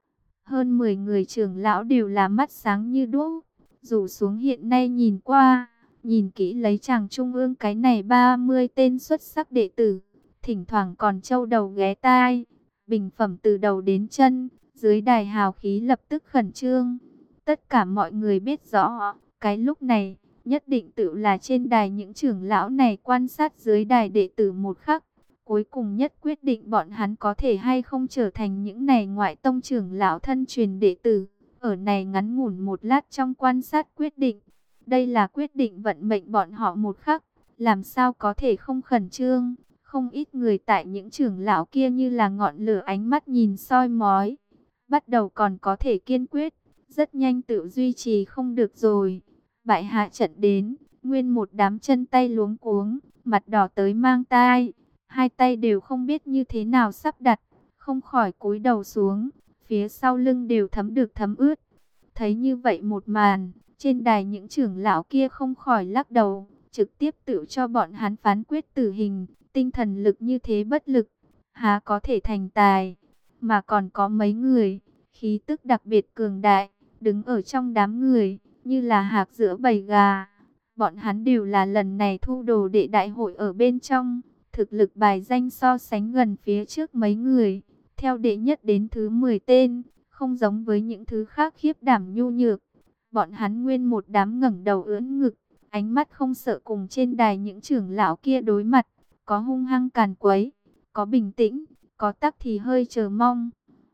[SPEAKER 1] Hơn 10 người trưởng lão đều là mắt sáng như đuốc, rủ xuống hiện nay nhìn qua, nhìn kỹ lấy chàng trung ương cái này 30 tên xuất sắc đệ tử, thỉnh thoảng còn châu đầu ghé tai, bình phẩm từ đầu đến chân, dưới đài hào khí lập tức khẩn trương. Tất cả mọi người biết rõ, cái lúc này, nhất định tự là trên đài những trưởng lão này quan sát dưới đài đệ tử một khắc. Cuối cùng nhất quyết định bọn hắn có thể hay không trở thành những này ngoại tông trưởng lão thân truyền đệ tử. Ở này ngắn ngủn một lát trong quan sát quyết định. Đây là quyết định vận mệnh bọn họ một khắc. Làm sao có thể không khẩn trương. Không ít người tại những trưởng lão kia như là ngọn lửa ánh mắt nhìn soi mói. Bắt đầu còn có thể kiên quyết. Rất nhanh tự duy trì không được rồi. Bại hạ trận đến. Nguyên một đám chân tay luống cuống. Mặt đỏ tới mang tai. Hai tay đều không biết như thế nào sắp đặt, không khỏi cúi đầu xuống, phía sau lưng đều thấm được thấm ướt. Thấy như vậy một màn, trên đài những trưởng lão kia không khỏi lắc đầu, trực tiếp tự cho bọn hắn phán quyết tử hình, tinh thần lực như thế bất lực, há có thể thành tài. Mà còn có mấy người, khí tức đặc biệt cường đại, đứng ở trong đám người, như là hạc giữa bầy gà. Bọn hắn đều là lần này thu đồ đệ đại hội ở bên trong. Thực lực bài danh so sánh gần phía trước mấy người, theo đệ nhất đến thứ 10 tên, không giống với những thứ khác khiếp đảm nhu nhược. Bọn hắn nguyên một đám ngẩng đầu ưỡn ngực, ánh mắt không sợ cùng trên đài những trưởng lão kia đối mặt, có hung hăng càn quấy, có bình tĩnh, có tắc thì hơi chờ mong.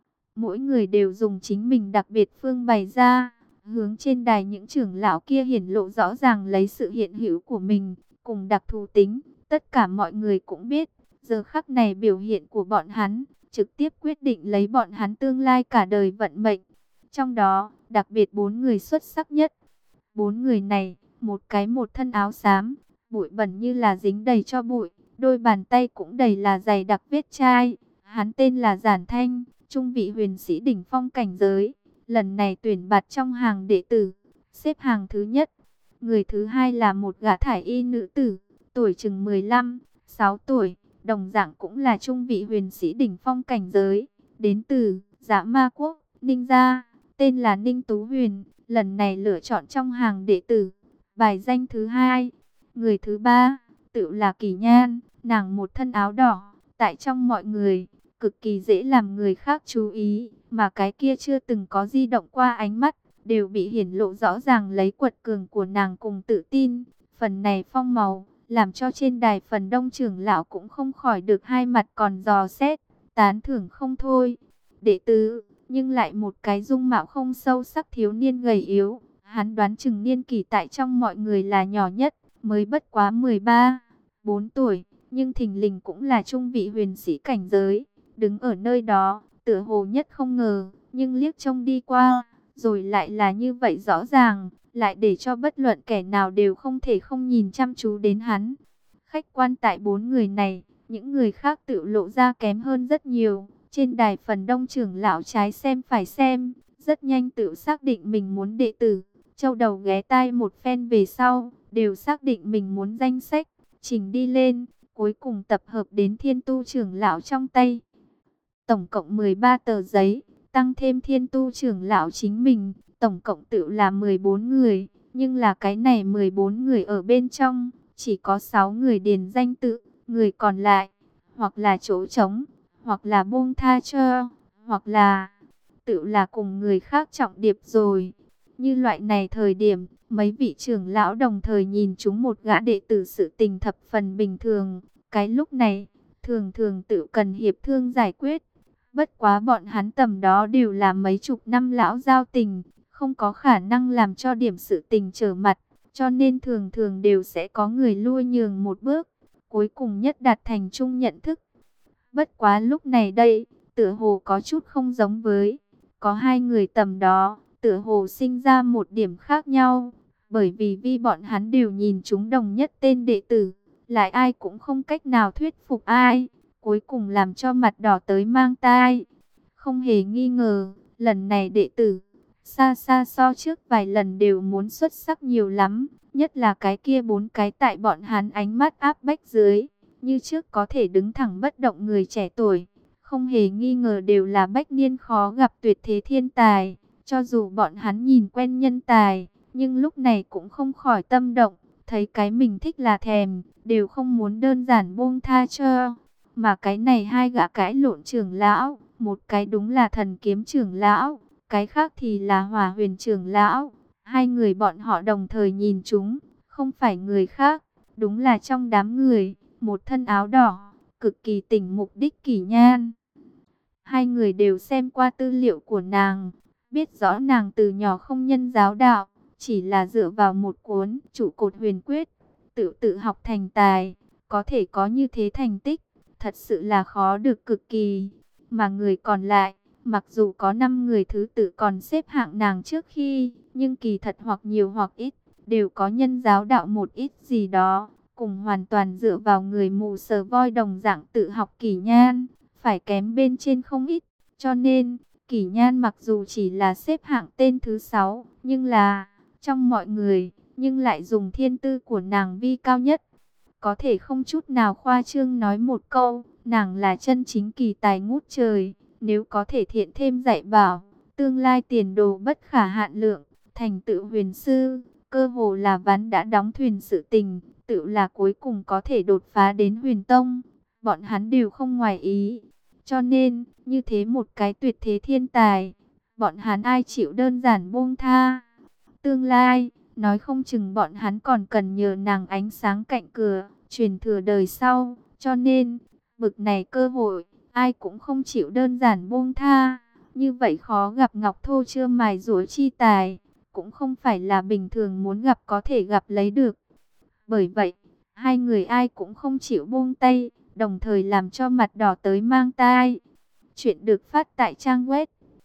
[SPEAKER 1] Mỗi người đều dùng chính mình đặc biệt phương bày ra, hướng trên đài những trưởng lão kia hiển lộ rõ ràng lấy sự hiện hữu của mình, cùng đặc thù tính. Tất cả mọi người cũng biết, giờ khắc này biểu hiện của bọn hắn, trực tiếp quyết định lấy bọn hắn tương lai cả đời vận mệnh. Trong đó, đặc biệt 4 người xuất sắc nhất. 4 người này, một cái một thân áo xám, bụi bẩn như là dính đầy cho bụi, đôi bàn tay cũng đầy là dày đặc vết chai. Hắn tên là Giản Thanh, trung vị huyền sĩ đỉnh phong cảnh giới, lần này tuyển bạt trong hàng đệ tử, xếp hàng thứ nhất. Người thứ hai là một gã thải y nữ tử, tuổi chừng 15, 6 tuổi, đồng dạng cũng là trung vị huyền sĩ đỉnh phong cảnh giới, đến từ Dã Ma Quốc, Ninh Gia, tên là Ninh Tú Huyền, lần này lựa chọn trong hàng đệ tử, bài danh thứ hai. Người thứ ba, tự là Kỷ Nhan, nàng một thân áo đỏ, tại trong mọi người, cực kỳ dễ làm người khác chú ý, mà cái kia chưa từng có di động qua ánh mắt, đều bị hiển lộ rõ ràng lấy quật cường của nàng cùng tự tin, phần này phong màu làm cho trên đài phần đông trưởng lão cũng không khỏi được hai mặt còn dò xét, tán thưởng không thôi. Đệ tử, nhưng lại một cái dung mạo không sâu sắc thiếu niên gầy yếu, hắn đoán chừng niên kỷ tại trong mọi người là nhỏ nhất, mới bất quá 13, 4 tuổi, nhưng thình lình cũng là trung vị huyền sĩ cảnh giới, đứng ở nơi đó, tựa hồ nhất không ngờ, nhưng liếc trông đi qua, rồi lại là như vậy rõ ràng, lại để cho bất luận kẻ nào đều không thể không nhìn chăm chú đến hắn. Khách quan tại 4 người này, những người khác tự lộ ra kém hơn rất nhiều. Trên đài phần đông trưởng lão trái xem phải xem, rất nhanh tự xác định mình muốn đệ tử. Châu đầu ghé tai một phen về sau, đều xác định mình muốn danh sách, trình đi lên, cuối cùng tập hợp đến thiên tu trưởng lão trong tay. Tổng cộng 13 tờ giấy, tăng thêm thiên tu trưởng lão chính mình, tổng cộng tự là 14 người, nhưng là cái này 14 người ở bên trong, chỉ có 6 người điền danh tự, Người còn lại, hoặc là chỗ trống, hoặc là buông tha cho, hoặc là tự là cùng người khác trọng điệp rồi. Như loại này thời điểm, mấy vị trưởng lão đồng thời nhìn chúng một gã đệ tử sự tình thập phần bình thường. Cái lúc này, thường thường tự cần hiệp thương giải quyết. Bất quá bọn hắn tầm đó đều là mấy chục năm lão giao tình, không có khả năng làm cho điểm sự tình trở mặt, cho nên thường thường đều sẽ có người lui nhường một bước, cuối cùng nhất đạt thành chung nhận thức. Bất quá lúc này đây, tựa hồ có chút không giống với, có hai người tầm đó, tựa hồ sinh ra một điểm khác nhau, bởi vì bọn hắn đều nhìn chúng đồng nhất tên đệ tử, lại ai cũng không cách nào thuyết phục ai, cuối cùng làm cho mặt đỏ tới mang tai. Không hề nghi ngờ, lần này đệ tử, xa xa so trước vài lần đều muốn xuất sắc nhiều lắm, nhất là cái kia 4 cái tại bọn hắn ánh mắt áp bách dưới, như trước có thể đứng thẳng bất động người trẻ tuổi, không hề nghi ngờ đều là bách niên khó gặp tuyệt thế thiên tài. Cho dù bọn hắn nhìn quen nhân tài, nhưng lúc này cũng không khỏi tâm động, thấy cái mình thích là thèm, đều không muốn đơn giản buông tha cho. Mà cái này hai gã cãi lộn trưởng lão, một cái đúng là thần kiếm trưởng lão, cái khác thì là hỏa huyền trưởng lão. Hai người bọn họ đồng thời nhìn chúng, không phải người khác, đúng là trong đám người, một thân áo đỏ, cực kỳ tỉnh mục đích Kỷ Nhan. Hai người đều xem qua tư liệu của nàng, biết rõ nàng từ nhỏ không nhân giáo đạo, chỉ là dựa vào một cuốn trụ cột huyền quyết, tự học thành tài, có thể có như thế thành tích, thật sự là khó được cực kỳ. Mà người còn lại, mặc dù có 5 người thứ tự còn xếp hạng nàng trước khi, nhưng kỳ thật hoặc nhiều hoặc ít, đều có nhân giáo đạo một ít gì đó, cùng hoàn toàn dựa vào người mù sờ voi đồng dạng tự học Kỷ Nhan, phải kém bên trên không ít, cho nên Kỷ Nhan mặc dù chỉ là xếp hạng tên thứ 6, nhưng là, trong mọi người, nhưng lại dùng thiên tư của nàng vi cao nhất. Có thể không chút nào khoa trương nói một câu, nàng là chân chính kỳ tài ngút trời, nếu có thể thiện thêm dạy bảo, tương lai tiền đồ bất khả hạn lượng, thành tựu huyền sư, cơ hồ là ván đã đóng thuyền sự tình, tự là cuối cùng có thể đột phá đến huyền tông, bọn hắn đều không ngoài ý. Cho nên, như thế một cái tuyệt thế thiên tài, bọn hắn ai chịu đơn giản buông tha. Tương lai, nói không chừng bọn hắn còn cần nhờ nàng ánh sáng cạnh cửa, truyền thừa đời sau. Cho nên, bực này cơ hội, ai cũng không chịu đơn giản buông tha. Như vậy khó gặp ngọc thô chưa mài rũa chi tài, cũng không phải là bình thường muốn gặp có thể gặp lấy được. Bởi vậy, hai người ai cũng không chịu buông tay, đồng thời làm cho mặt đỏ tới mang tai. Chuyện được phát tại trang web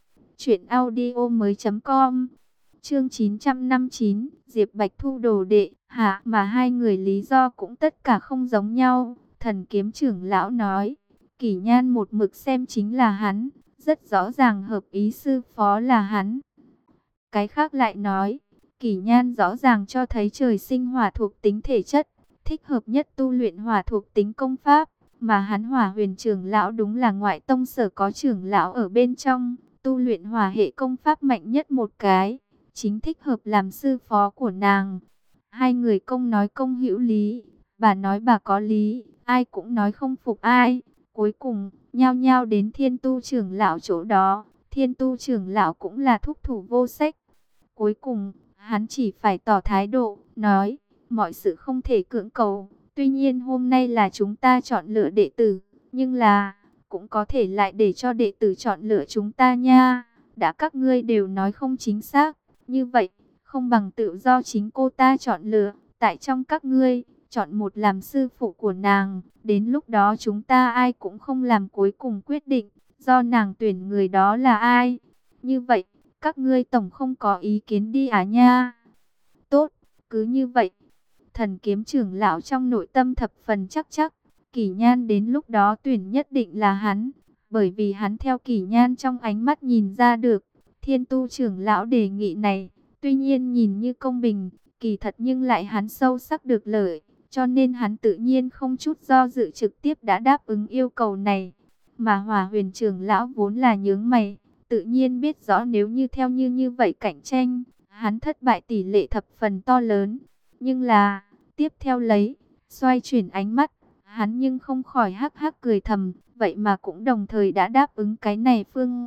[SPEAKER 1] truyệnaudiomoi.com. Chương 959, Diệp Bạch thu đồ đệ, hạ mà hai người lý do cũng tất cả không giống nhau. Thần kiếm trưởng lão nói, Kỷ Nhan một mực xem chính là hắn, rất rõ ràng hợp ý sư phó là hắn. Cái khác lại nói, Kỷ Nhan rõ ràng cho thấy trời sinh hỏa thuộc tính thể chất, thích hợp nhất tu luyện hỏa thuộc tính công pháp, mà hắn hỏa huyền trưởng lão đúng là ngoại tông sở có trưởng lão ở bên trong, tu luyện hỏa hệ công pháp mạnh nhất một cái, chính thích hợp làm sư phó của nàng. Hai người công nói công hữu lý, bà nói bà có lý, ai cũng nói không phục ai. Cuối cùng, nhao nhao đến Thiên Tu trưởng lão chỗ đó, Thiên Tu trưởng lão cũng là thúc thủ vô sách. Cuối cùng, hắn chỉ phải tỏ thái độ, nói, mọi sự không thể cưỡng cầu. Tuy nhiên hôm nay là chúng ta chọn lựa đệ tử, nhưng là, cũng có thể lại để cho đệ tử chọn lựa chúng ta nha. Đã các ngươi đều nói không chính xác, như vậy, không bằng tự do chính cô ta chọn lựa. Tại trong các ngươi, chọn một làm sư phụ của nàng. Đến lúc đó chúng ta ai cũng không làm cuối cùng quyết định, do nàng tuyển người đó là ai. Như vậy, các ngươi tổng không có ý kiến đi à nha. Tốt, cứ như vậy. Thần kiếm trưởng lão trong nội tâm thập phần chắc, Kỷ Nhan đến lúc đó tuyển nhất định là hắn, bởi vì hắn theo Kỷ Nhan trong ánh mắt nhìn ra được, Thiên Tu trưởng lão đề nghị này, tuy nhiên nhìn như công bình, kỳ thật nhưng lại hắn sâu sắc được lợi, cho nên hắn tự nhiên không chút do dự trực tiếp đã đáp ứng yêu cầu này. Mà Hỏa Huyền trưởng lão vốn là nhướng mày, tự nhiên biết rõ nếu như theo như vậy cạnh tranh, hắn thất bại tỷ lệ thập phần to lớn. Nhưng là, tiếp theo lấy, xoay chuyển ánh mắt, Hắn nhưng không khỏi hắc hắc cười thầm, vậy mà cũng đồng thời đã đáp ứng cái này phương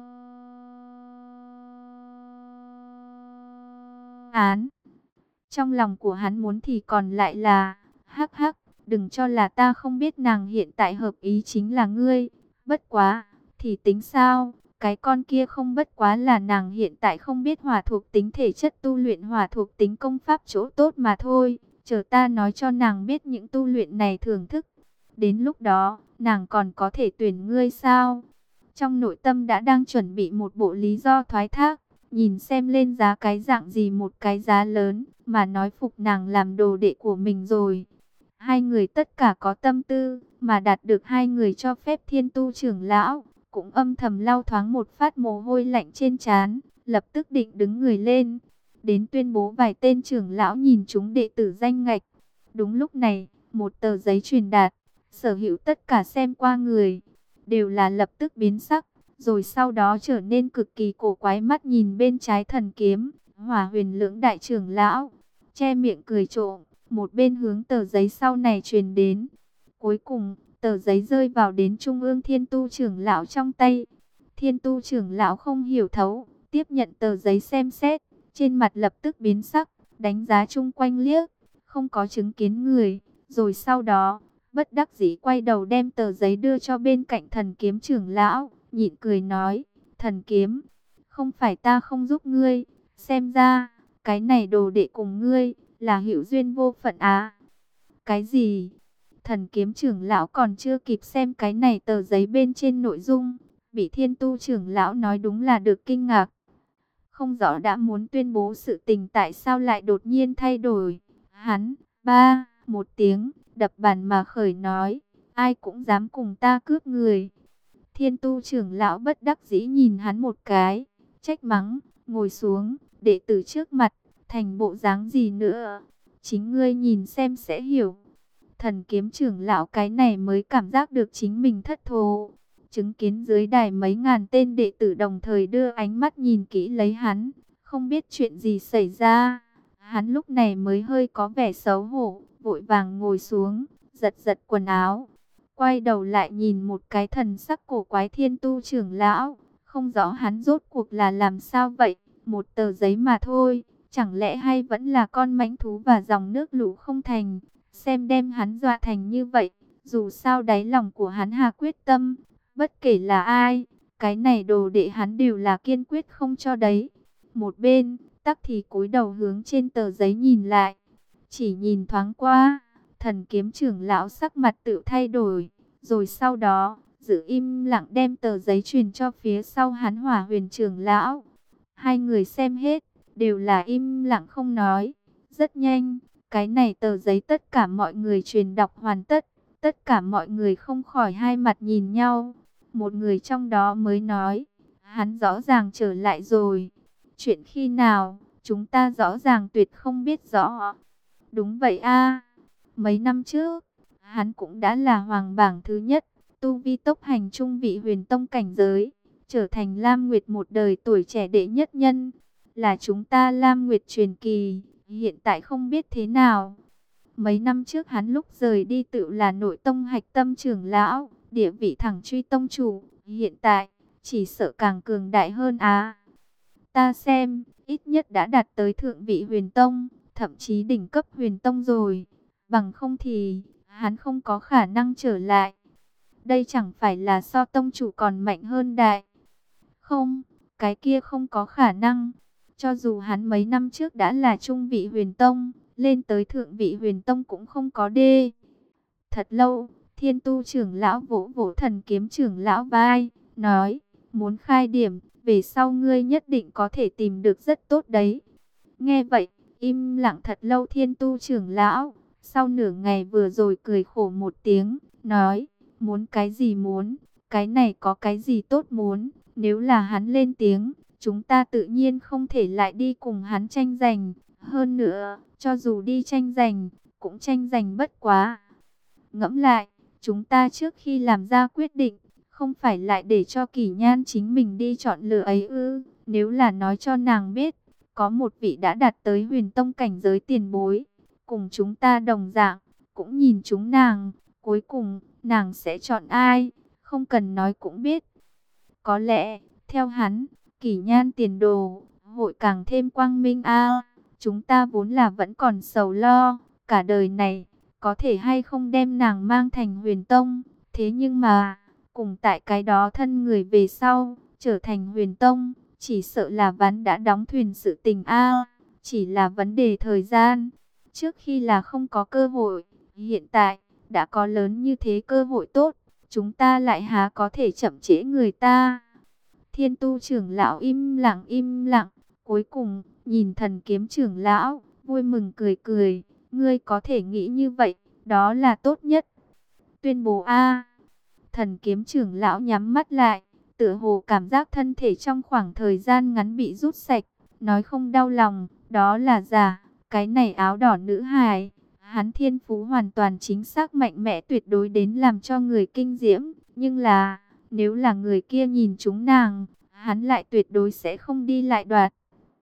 [SPEAKER 1] án. Trong lòng của hắn muốn thì còn lại là, hắc hắc, đừng cho là ta không biết nàng hiện tại hợp ý chính là ngươi. Bất quá, thì tính sao, cái con kia không bất quá là nàng hiện tại không biết hỏa thuộc tính thể chất tu luyện hỏa thuộc tính công pháp chỗ tốt mà thôi. Chờ ta nói cho nàng biết những tu luyện này thưởng thức. Đến lúc đó, nàng còn có thể tuyển ngươi sao? Trong nội tâm đã đang chuẩn bị một bộ lý do thoái thác, nhìn xem lên giá cái dạng gì một cái giá lớn, mà nói phục nàng làm đồ đệ của mình rồi. Hai người tất cả có tâm tư, mà đạt được hai người cho phép Thiên Tu trưởng lão, cũng âm thầm lau thoáng một phát mồ hôi lạnh trên trán, lập tức định đứng người lên, đến tuyên bố vài tên trưởng lão nhìn chúng đệ tử danh ngạch. Đúng lúc này, một tờ giấy truyền đạt, sở hữu tất cả xem qua người, đều là lập tức biến sắc, rồi sau đó trở nên cực kỳ cổ quái mắt nhìn bên trái thần kiếm, Hỏa Huyền Lưỡng đại trưởng lão, che miệng cười trộm, một bên hướng tờ giấy sau này truyền đến. Cuối cùng, tờ giấy rơi vào đến trung ương Thiên Tu trưởng lão trong tay. Thiên Tu trưởng lão không hiểu thấu, tiếp nhận tờ giấy xem xét, trên mặt lập tức biến sắc, đánh giá chung quanh liếc, không có chứng kiến người, rồi sau đó bất đắc dĩ quay đầu đem tờ giấy đưa cho bên cạnh thần kiếm trưởng lão, nhịn cười nói, thần kiếm, không phải ta không giúp ngươi, xem ra, cái này đồ đệ cùng ngươi, là hữu duyên vô phận á. Cái gì? Thần kiếm trưởng lão còn chưa kịp xem cái này tờ giấy bên trên nội dung, bị Thiên Tu trưởng lão nói đúng là được kinh ngạc. Không rõ đã muốn tuyên bố sự tình tại sao lại đột nhiên thay đổi. Hắn, một tiếng, đập bàn mà khởi nói, ai cũng dám cùng ta cướp người. Thiên Tu trưởng lão bất đắc dĩ nhìn hắn một cái, trách mắng, ngồi xuống, đệ tử trước mặt, thành bộ dáng gì nữa, chính ngươi nhìn xem sẽ hiểu. Thần kiếm trưởng lão cái này mới cảm giác được chính mình thất thố, chứng kiến dưới đài mấy ngàn tên đệ tử đồng thời đưa ánh mắt nhìn kỹ lấy hắn, không biết chuyện gì xảy ra. Hắn lúc này mới hơi có vẻ xấu hổ, vội vàng ngồi xuống, giật giật quần áo, quay đầu lại nhìn một cái thần sắc cổ quái Thiên Tu trưởng lão, không rõ hắn rốt cuộc là làm sao vậy, một tờ giấy mà thôi, chẳng lẽ hay vẫn là con mãnh thú và dòng nước lũ không thành, xem đem hắn dọa thành như vậy, dù sao đáy lòng của hắn hà quyết tâm, bất kể là ai, cái này đồ đệ hắn đều là kiên quyết không cho đấy. Một bên, tắc thì cúi đầu hướng trên tờ giấy nhìn lại, chỉ nhìn thoáng qua, thần kiếm trưởng lão sắc mặt tự thay đổi, rồi sau đó, giữ im lặng đem tờ giấy truyền cho phía sau hắn Hỏa Huyền trưởng lão. Hai người xem hết, đều là im lặng không nói. Rất nhanh, cái này tờ giấy tất cả mọi người truyền đọc hoàn tất, tất cả mọi người không khỏi hai mặt nhìn nhau. Một người trong đó mới nói, hắn rõ ràng trở lại rồi. Chuyện khi nào, chúng ta rõ ràng tuyệt không biết rõ. Đúng vậy a, mấy năm trước, hắn cũng đã là hoàng bảng thứ nhất, tu vi tốc hành trung vị huyền tông cảnh giới, trở thành Lam Nguyệt một đời tuổi trẻ đệ nhất nhân, là chúng ta Lam Nguyệt truyền kỳ, hiện tại không biết thế nào. Mấy năm trước hắn lúc rời đi tự là nội tông hạch tâm trưởng lão, địa vị thẳng truy tông chủ, hiện tại, chỉ sợ càng cường đại hơn á. Ta xem, ít nhất đã đạt tới thượng vị huyền tông, thậm chí đỉnh cấp huyền tông rồi, bằng không thì, hắn không có khả năng trở lại. Đây chẳng phải là so tông chủ còn mạnh hơn đại. Không, cái kia không có khả năng. Cho dù hắn mấy năm trước đã là trung vị huyền tông, lên tới thượng vị huyền tông cũng không có đê. Thật lâu, Thiên Tu trưởng lão vỗ vỗ thần kiếm trưởng lão vai, nói, muốn khai điểm, về sau ngươi nhất định có thể tìm được rất tốt đấy. Nghe vậy, im lặng thật lâu Thiên Tu trưởng lão, sau nửa ngày vừa rồi cười khổ một tiếng, nói, muốn cái gì muốn, cái này có cái gì tốt muốn, nếu là hắn lên tiếng, chúng ta tự nhiên không thể lại đi cùng hắn tranh giành, hơn nữa, cho dù đi tranh giành, cũng tranh giành bất quá. Ngẫm lại, chúng ta trước khi làm ra quyết định, không phải lại để cho Kỷ Nhan chính mình đi chọn lựa ấy ư? Nếu là nói cho nàng biết, có một vị đã đạt tới huyền tông cảnh giới tiền bối, cùng chúng ta đồng dạng, cũng nhìn chúng nàng, Cuối cùng, nàng sẽ chọn ai? Không cần nói cũng biết. Có lẽ, theo hắn, Kỷ Nhan tiền đồ hội càng thêm quang minh a. Chúng ta vốn là vẫn còn sầu lo, cả đời này có thể hay không đem nàng mang thành Huyền Tông. Thế nhưng mà, cùng tại cái đó thân người về sau, trở thành Huyền Tông, chỉ sợ là ván đã đóng thuyền sự tình a. Chỉ là vấn đề thời gian. Trước khi là không có cơ hội, hiện tại đã có lớn như thế cơ hội tốt, chúng ta lại há có thể chậm trễ người ta. Thiên Tu trưởng lão im lặng, cuối cùng nhìn Thần Kiếm trưởng lão, vui mừng cười cười, ngươi có thể nghĩ như vậy, đó là tốt nhất. Tuyên bố a. Thần Kiếm trưởng lão nhắm mắt lại, tựa hồ cảm giác thân thể trong khoảng thời gian ngắn bị rút sạch, nói không đau lòng, đó là giả. Cái này áo đỏ nữ hài, hắn thiên phú hoàn toàn chính xác mạnh mẽ tuyệt đối đến làm cho người kinh diễm. Nhưng là, nếu là người kia nhìn chúng nàng, hắn lại tuyệt đối sẽ không đi lại đoạt.